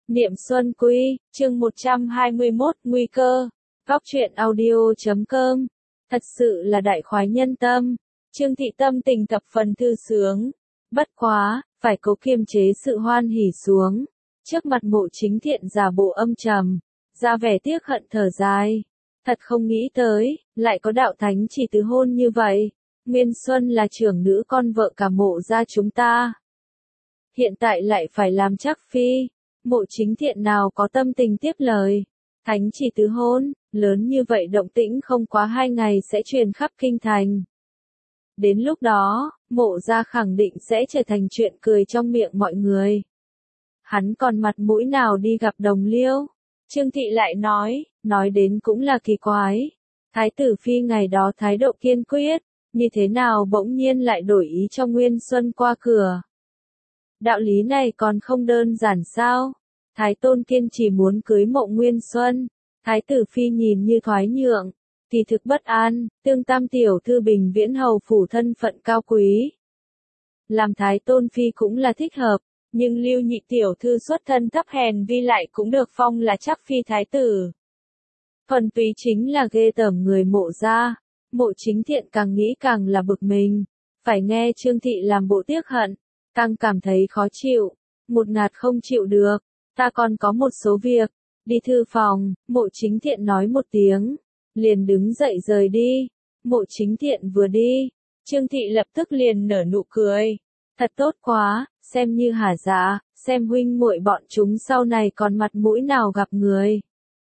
Niệm Xuân Quy, chương 121, Nguy cơ. Góc truyện audio.com. Thật sự là đại khoái nhân tâm. Trương Thị tâm tình thập phần thư sướng. Bất quá, phải cố kiềm chế sự hoan hỉ xuống. Trước mặt Mộ Chính Thiện giả bộ âm trầm, ra vẻ tiếc hận thở dài. Thật không nghĩ tới, lại có đạo thánh chỉ từ hôn như vậy. Nguyên Xuân là trưởng nữ con vợ cả Mộ gia chúng ta. Hiện tại lại phải làm chắc phi. Mộ Chính Thiện nào có tâm tình tiếp lời. Thánh chỉ tứ hôn, lớn như vậy động tĩnh không quá 2 ngày sẽ truyền khắp kinh thành. Đến lúc đó, Mộ gia khẳng định sẽ trở thành chuyện cười trong miệng mọi người. Hắn còn mặt mũi nào đi gặp Đồng Liêu? Trương Thị lại nói đến cũng là kỳ quái. Thái tử phi ngày đó thái độ kiên quyết, như thế nào bỗng nhiên lại đổi ý cho Nguyên Xuân qua cửa. Đạo lý này còn không đơn giản sao? Thái tôn kiên trì muốn cưới Mộ Nguyên Xuân, thái tử phi nhìn như thoái nhượng, kỳ thực bất an, tương tam tiểu thư bình viễn hầu phủ thân phận cao quý. Làm thái tôn phi cũng là thích hợp, nhưng Lưu nhị tiểu thư xuất thân thấp hèn vi lại cũng được phong là chắc phi thái tử. Thuần túy chính là ghê tởm người Mộ gia. Mộ Chính Thiện càng nghĩ càng là bực mình, phải nghe Trương Thị làm bộ tiếc hận, càng cảm thấy khó chịu, một ngạt không chịu được. Ta còn có một số việc, đi thư phòng. Mộ Chính Thiện nói một tiếng, liền đứng dậy rời đi. Mộ Chính Thiện vừa đi, Trương Thị lập tức liền nở nụ cười. Thật tốt quá, xem như hả dạ, xem huynh muội bọn chúng sau này còn mặt mũi nào gặp người.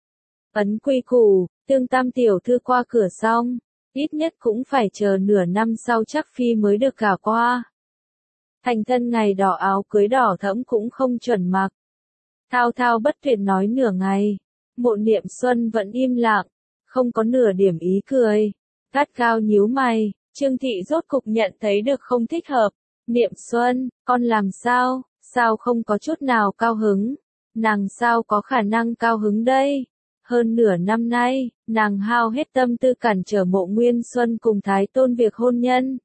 Ấn quy củ, tương tam tiểu thư qua cửa xong, ít nhất cũng phải chờ nửa năm sau chắc phi mới được gả qua. Thành thân ngày đỏ áo cưới đỏ thẫm cũng không chuẩn mặc. Thao thao bất tuyệt nói nửa ngày, Mộ Niệm Xuân vẫn im lặng, không có nửa điểm ý cười, gắt gao nhíu mày. Trương Thị rốt cục nhận thấy được không thích hợp. Niệm Xuân, con làm sao, sao không có chút nào cao hứng? Nàng sao có khả năng cao hứng đây? Hơn nửa năm nay, nàng hao hết tâm tư cản trở Mộ Nguyên Xuân cùng Thái Tôn việc hôn nhân.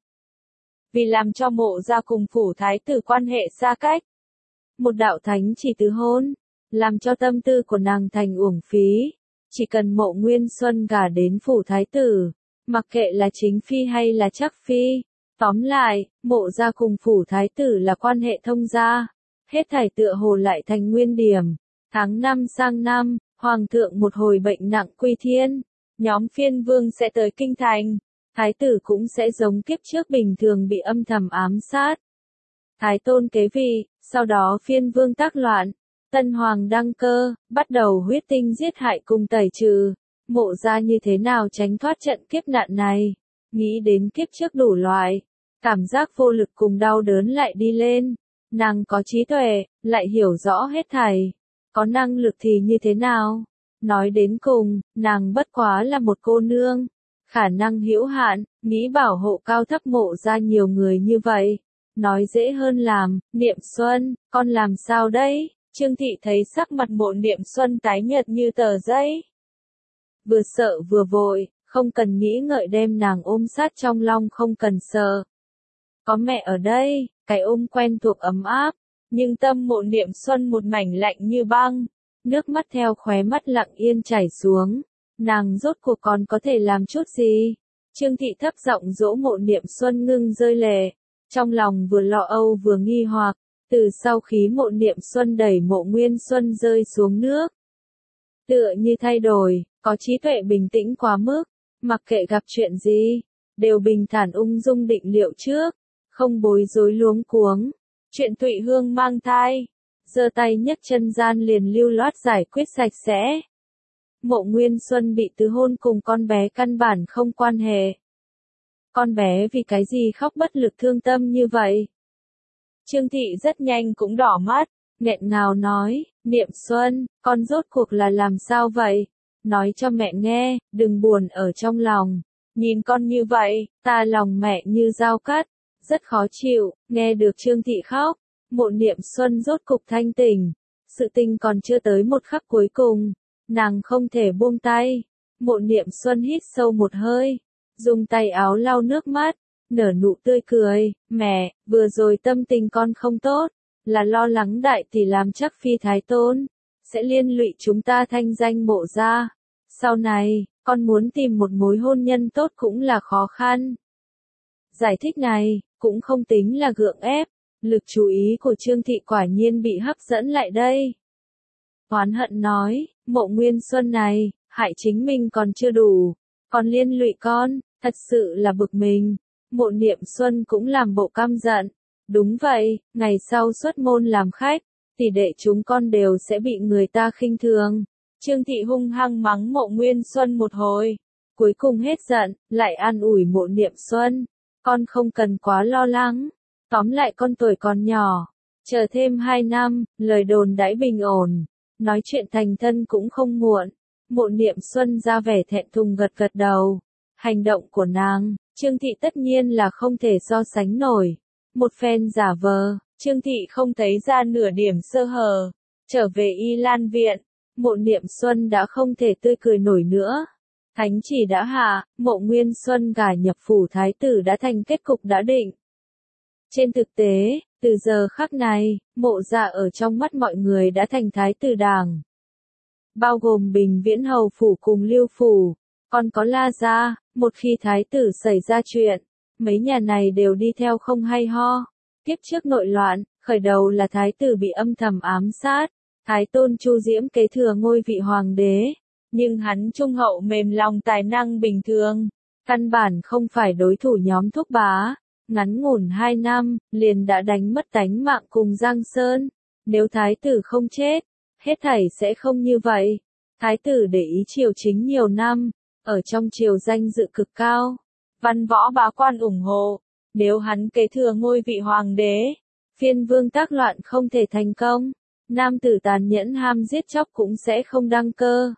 Vì làm cho Mộ gia cùng phủ Thái tử quan hệ xa cách. Một đạo thánh chỉ tứ hôn, làm cho tâm tư của nàng thành uổng phí. Chỉ cần Mộ Nguyên Xuân gả đến phủ Thái tử, mặc kệ là chính phi hay là chắc phi. Tóm lại, Mộ gia cùng phủ Thái tử là quan hệ thông gia. Hết thảy tựa hồ lại thành nguyên điểm. Tháng 5 sang năm, Hoàng thượng một hồi bệnh nặng quy thiên. Nhóm phiên vương sẽ tới kinh thành. Thái tử cũng sẽ giống kiếp trước bình thường bị âm thầm ám sát. Thái tôn kế vị, sau đó phiên vương tác loạn. Tân hoàng đăng cơ, bắt đầu huyết tinh giết hại cùng tẩy trừ. Mộ gia như thế nào tránh thoát trận kiếp nạn này? Nghĩ đến kiếp trước đủ loại, cảm giác vô lực cùng đau đớn lại đi lên. Nàng có trí tuệ, lại hiểu rõ hết thảy. Có năng lực thì như thế nào? Nói đến cùng, nàng bất quá là một cô nương. Khả năng hữu hạn, nghĩ bảo hộ cao thấp Mộ gia nhiều người như vậy. Nói dễ hơn làm. Niệm Xuân, con làm sao đấy? Trương Thị thấy sắc mặt Mộ Niệm Xuân tái nhợt như tờ giấy. Vừa sợ vừa vội, không cần nghĩ ngợi đem nàng ôm sát trong lòng, không cần sợ. Có mẹ ở đây, cái ôm quen thuộc ấm áp, nhưng tâm Mộ Niệm Xuân một mảnh lạnh như băng. Nước mắt theo khóe mắt lặng yên chảy xuống. Nàng rốt cuộc còn có thể làm chút gì? Trương Thị thấp giọng dỗ Mộ Niệm Xuân ngưng rơi lệ. Trong lòng vừa lo âu vừa nghi hoặc. Từ sau khi Mộ Niệm Xuân đẩy Mộ Nguyên Xuân rơi xuống nước, tựa như thay đổi, có trí tuệ bình tĩnh quá mức, mặc kệ gặp chuyện gì, đều bình thản ung dung định liệu trước, không bối rối luống cuống. Chuyện Thụy Hương mang thai, giơ tay nhấc chân gian liền lưu loát giải quyết sạch sẽ. Mộ Nguyên Xuân bị tứ hôn cùng con bé căn bản không quan hệ. Con bé vì cái gì khóc bất lực thương tâm như vậy? Trương Thị rất nhanh cũng đỏ mắt, nghẹn ngào nói, Niệm Xuân, con rốt cuộc là làm sao vậy? Nói cho mẹ nghe, đừng buồn ở trong lòng. Nhìn con như vậy, ta lòng mẹ như dao cắt, rất khó chịu. Nghe được Trương Thị khóc, Mộ Niệm Xuân rốt cục thanh tỉnh. Sự tình còn chưa tới một khắc cuối cùng, nàng không thể buông tay. Mộ Niệm Xuân hít sâu một hơi, dùng tay áo lau nước mắt, nở nụ tươi cười. Mẹ, vừa rồi tâm tình con không tốt, là lo lắng đại tỷ làm chắc phi thái tôn. sẽ liên lụy chúng ta thanh danh Mộ gia. Sau này, con muốn tìm một mối hôn nhân tốt cũng là khó khăn. Giải thích này, cũng không tính là gượng ép, lực chú ý của Trương Thị quả nhiên bị hấp dẫn lại đây. Oán hận nói, Mộ Nguyên Xuân này, hại chính mình còn chưa đủ, còn liên lụy con, thật sự là bực mình. Mộ Niệm Xuân cũng làm bộ căm giận. Đúng vậy, ngày sau xuất môn làm khách, tỷ đệ chúng con đều sẽ bị người ta khinh thường. Trương Thị hung hăng mắng Mộ Nguyên Xuân một hồi. Cuối cùng hết giận, lại an ủi Mộ Niệm Xuân. Con không cần quá lo lắng. Tóm lại con tuổi còn nhỏ. Chờ thêm 2 năm, lời đồn đãi bình ổn. Nói chuyện thành thân cũng không muộn. Mộ Niệm Xuân ra vẻ thẹn thùng gật gật đầu. Hành động của nàng, Trương Thị tất nhiên là không thể so sánh nổi. Một phen giả vờ, Trương Thị không thấy ra nửa điểm sơ hở. Trở về Y Lan Viện, Mộ Niệm Xuân đã không thể tươi cười nổi nữa. Thánh chỉ đã hạ, Mộ Nguyên Xuân gả nhập phủ thái tử đã thành kết cục đã định. Trên thực tế, từ giờ khắc này, Mộ gia ở trong mắt mọi người đã thành thái tử đảng. Bao gồm Bình Viễn Hầu phủ cùng Lưu phủ, còn có La gia, một khi thái tử xảy ra chuyện, mấy nhà này đều đi theo không hay ho. Kiếp trước nội loạn, khởi đầu là thái tử bị âm thầm ám sát, thái tôn Chu Diễm kế thừa ngôi vị hoàng đế, nhưng hắn trung hậu mềm lòng tài năng bình thường, căn bản không phải đối thủ nhóm Thúc Bá. Ngắn ngủn 2 năm, liền đã đánh mất tánh mạng cùng Giang Sơn. Nếu thái tử không chết, hết thảy sẽ không như vậy. Thái tử để ý triều chính nhiều năm, ở trong triều danh dự cực cao. Văn võ bá quan ủng hộ, nếu hắn kế thừa ngôi vị hoàng đế, phiên vương tác loạn không thể thành công, nam tử tàn nhẫn ham giết chóc cũng sẽ không đăng cơ.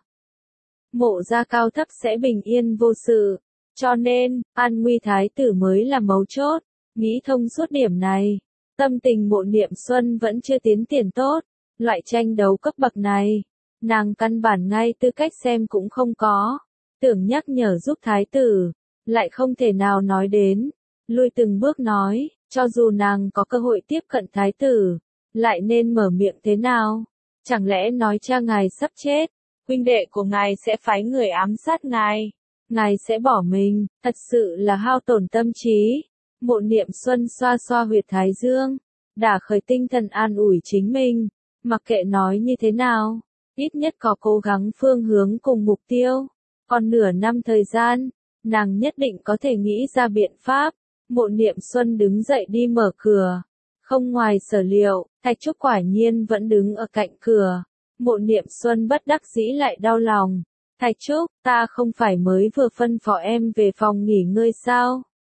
Mộ gia cao thấp sẽ bình yên vô sự, cho nên, an nguy thái tử mới là mấu chốt. Nghĩ thông suốt điểm này, tâm tình Mộ Niệm Xuân vẫn chưa tiến triển tốt, loại tranh đấu cấp bậc này, nàng căn bản ngay tư cách xem cũng không có, tưởng nhắc nhở giúp thái tử, lại không thể nào nói đến, lui từng bước nói, cho dù nàng có cơ hội tiếp cận thái tử, lại nên mở miệng thế nào, chẳng lẽ nói cha ngài sắp chết, huynh đệ của ngài sẽ phái người ám sát ngài sẽ bỏ mình, thật sự là hao tổn tâm trí. Mộ Niệm Xuân xoa xoa huyệt thái dương, đả khởi tinh thần an ủi chính mình, mặc kệ nói như thế nào, ít nhất có cố gắng phương hướng cùng mục tiêu, còn nửa năm thời gian, nàng nhất định có thể nghĩ ra biện pháp. Mộ Niệm Xuân đứng dậy đi mở cửa, không ngoài sở liệu, Thạch Trúc quả nhiên vẫn đứng ở cạnh cửa. Mộ Niệm Xuân bất đắc dĩ lại đau lòng. Thạch Trúc, ta không phải mới vừa phân phó em về phòng nghỉ ngơi sao?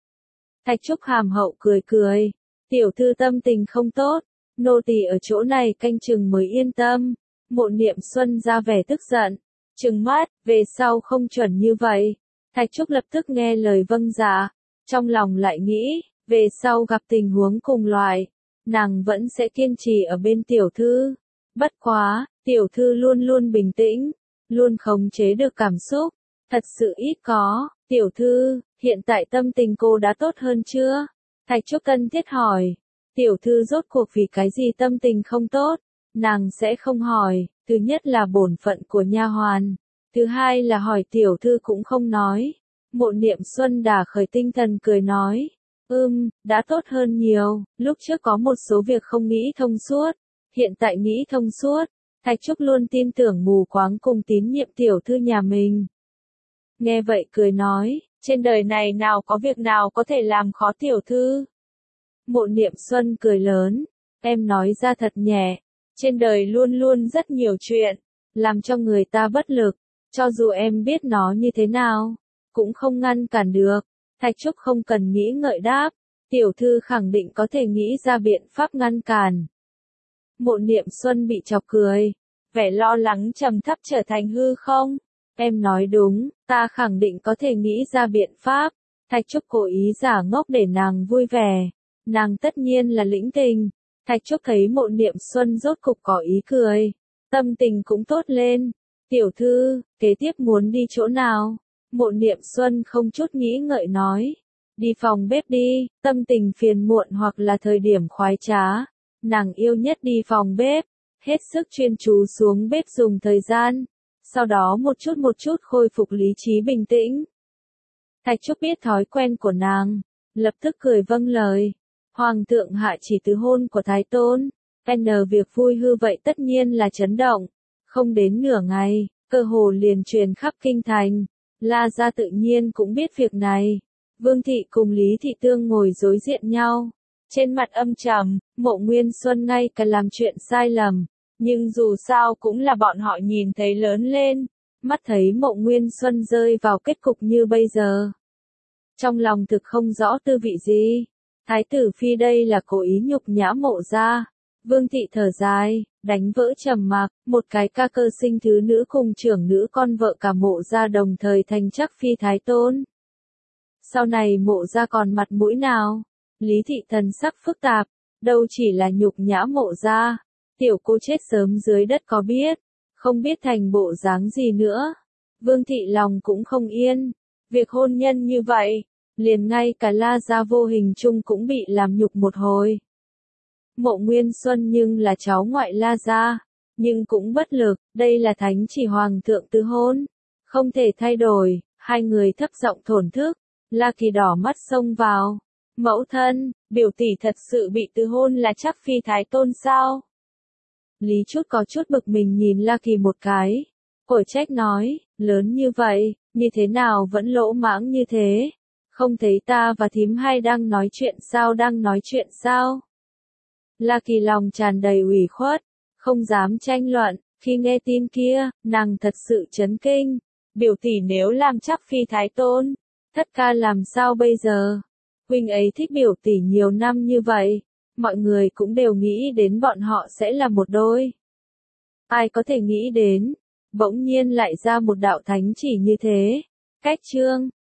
Thạch Trúc hàm hậu cười cười. Tiểu thư tâm tình không tốt, nô tỳ ở chỗ này canh chừng mới yên tâm. Mộ Niệm Xuân ra vẻ tức giận, trừng mắt, về sau không chuẩn như vậy. Thạch Trúc lập tức nghe lời vâng dạ, trong lòng lại nghĩ, về sau gặp tình huống cùng loại, nàng vẫn sẽ kiên trì ở bên tiểu thư. Bất quá, tiểu thư luôn luôn bình tĩnh, luôn khống chế được cảm xúc, thật sự ít có. Tiểu thư, hiện tại tâm tình cô đã tốt hơn chưa? Thạch Trúc cân thiết hỏi. Tiểu thư rốt cuộc vì cái gì tâm tình không tốt? Nàng sẽ không hỏi, thứ nhất là bổn phận của nha hoàn, thứ hai là hỏi tiểu thư cũng không nói. Mộ Niệm Xuân đả khởi tinh thần cười nói. Đã tốt hơn nhiều, lúc trước có một số việc không nghĩ thông suốt, hiện tại nghĩ thông suốt. Thạch Trúc luôn tin tưởng mù quáng cùng tín nhiệm tiểu thư nhà mình. Nghe vậy cười nói, trên đời này nào có việc nào có thể làm khó tiểu thư. Mộ Niệm Xuân cười lớn, em nói ra thật nhẹ, trên đời luôn luôn rất nhiều chuyện, làm cho người ta bất lực, cho dù em biết nó như thế nào, cũng không ngăn cản được. Thạch Trúc không cần nghĩ ngợi đáp, tiểu thư khẳng định có thể nghĩ ra biện pháp ngăn cản. Mộ Niệm Xuân bị chọc cười, vẻ lo lắng trầm thấp trở thành hư không. Em nói đúng, ta khẳng định có thể nghĩ ra biện pháp. Thạch Trúc cố ý giả ngốc để nàng vui vẻ. Nàng tất nhiên là lĩnh tình. Thạch Trúc thấy Mộ Niệm Xuân rốt cục có ý cười, tâm tình cũng tốt lên. Tiểu thư, kế tiếp muốn đi chỗ nào? Mộ Niệm Xuân không chút nghĩ ngợi nói. Đi phòng bếp đi, tâm tình phiền muộn hoặc là thời điểm khoái trá. Nàng yêu nhất đi phòng bếp. hết sức chuyên chú xuống bếp dùng thời gian, sau đó một chút khôi phục lý trí bình tĩnh. Thạch Trúc biết thói quen của nàng, lập tức cười vâng lời. Hoàng thượng hạ chỉ từ hôn của Thái Tôn, việc vui hư vậy tất nhiên là chấn động. Không đến nửa ngày, cơ hồ liền truyền khắp kinh thành. La gia tự nhiên cũng biết việc này. Vương thị cùng Lý thị tương ngồi đối diện nhau. Trên mặt âm trầm, Mộ Nguyên Xuân ngay cả làm chuyện sai lầm. Nhưng dù sao cũng là bọn họ nhìn thấy lớn lên. Mắt thấy Mộ Nguyên Xuân rơi vào kết cục như bây giờ. Trong lòng thực không rõ tư vị gì. Thái tử phi đây là cố ý nhục nhã Mộ gia. Vương thị thở dài, đánh vỡ trầm mặc, một cái ca cơ sinh thứ nữ cùng trưởng nữ con vợ cả Mộ gia đồng thời thành chắc phi Thái Tôn. Sau này Mộ gia còn mặt mũi nào? Lý thị thần sắc phức tạp, đâu chỉ là nhục nhã Mộ gia, tiểu cô chết sớm dưới đất có biết, không biết thành bộ dáng gì nữa. Vương thị lòng cũng không yên, việc hôn nhân như vậy, liền ngay cả La gia vô hình chung cũng bị làm nhục một hồi. Mộ Nguyên Xuân nhưng là cháu ngoại La gia, nhưng cũng bất lực, đây là thánh chỉ hoàng thượng tứ hôn, không thể thay đổi. Hai người thấp giọng thổn thức, La Kỳ đỏ mắt xông vào. Mẫu thân, biểu tỷ thật sự bị tứ hôn là chắc phi Thái Tôn sao? Lý Chút có chút bực mình nhìn La Kỳ một cái, cổ trách nói, lớn như vậy, như thế nào vẫn lỗ mãng như thế? Không thấy ta và thím hai đang nói chuyện sao? La Kỳ lòng tràn đầy ủy khuất, không dám tranh luận. Khi nghe tin kia, nàng thật sự chấn kinh. Biểu tỷ nếu làm chắc phi Thái Tôn, thất ca làm sao bây giờ? Huynh ấy thích biểu tỷ nhiều năm như vậy, mọi người cũng đều nghĩ đến bọn họ sẽ là một đôi. Ai có thể nghĩ đến, bỗng nhiên lại ra một đạo thánh chỉ như thế. Cách chương